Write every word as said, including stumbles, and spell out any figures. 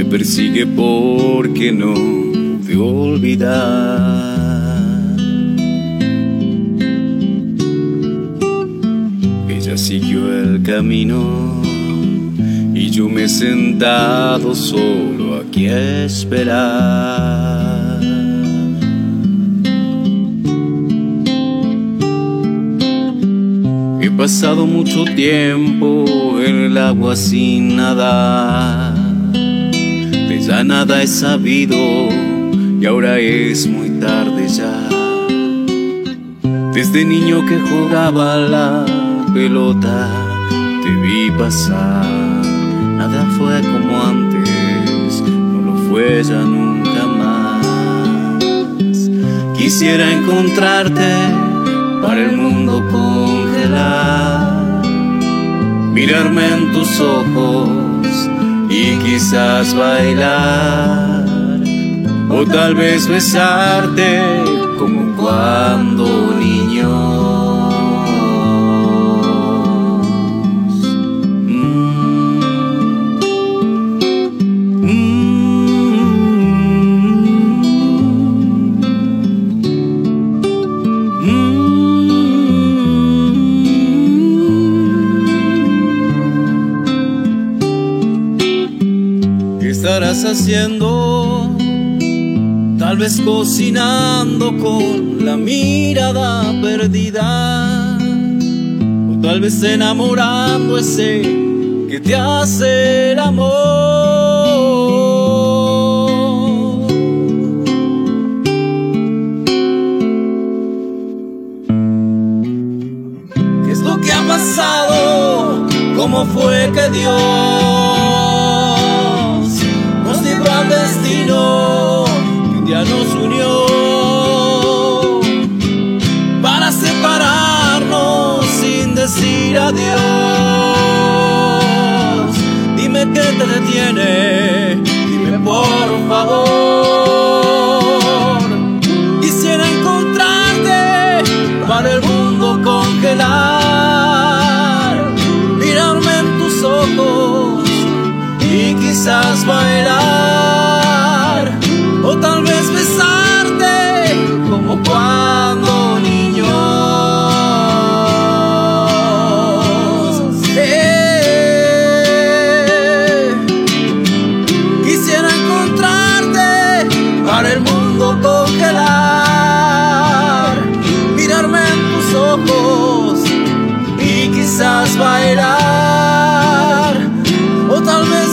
persigue porque no te olvidar. Ella siguió el camino y yo me he sentado solo aquí a esperar. He pasado mucho tiempo en el agua sin nadar, de ya nada he sabido y ahora es muy tarde ya. Desde niño que jugaba a la pelota te vi pasar, nada fue como antes, no lo fue ya nunca más. Quisiera encontrarte para el mundo congelar, mirarme en tus ojos y quizás bailar, o tal vez besarte como cuando niños. ¿Qué estarás haciendo? Tal vez cocinando con la mirada perdida, o tal vez enamorando ese que te hace el amor. ¿Qué es lo que ha pasado? ¿Cómo fue que Dios nos libró al destino? Ya nos unió para separarnos sin decir adiós. Dime qué te detiene, dime por favor. Quisiera encontrarte para el mundo congelar, mirarme en tus ojos y quizás bailar, o tal vez besarte como cuando niños. Eh, quisiera encontrarte para el mundo congelar, mirarme en tus ojos y quizás bailar, o tal vez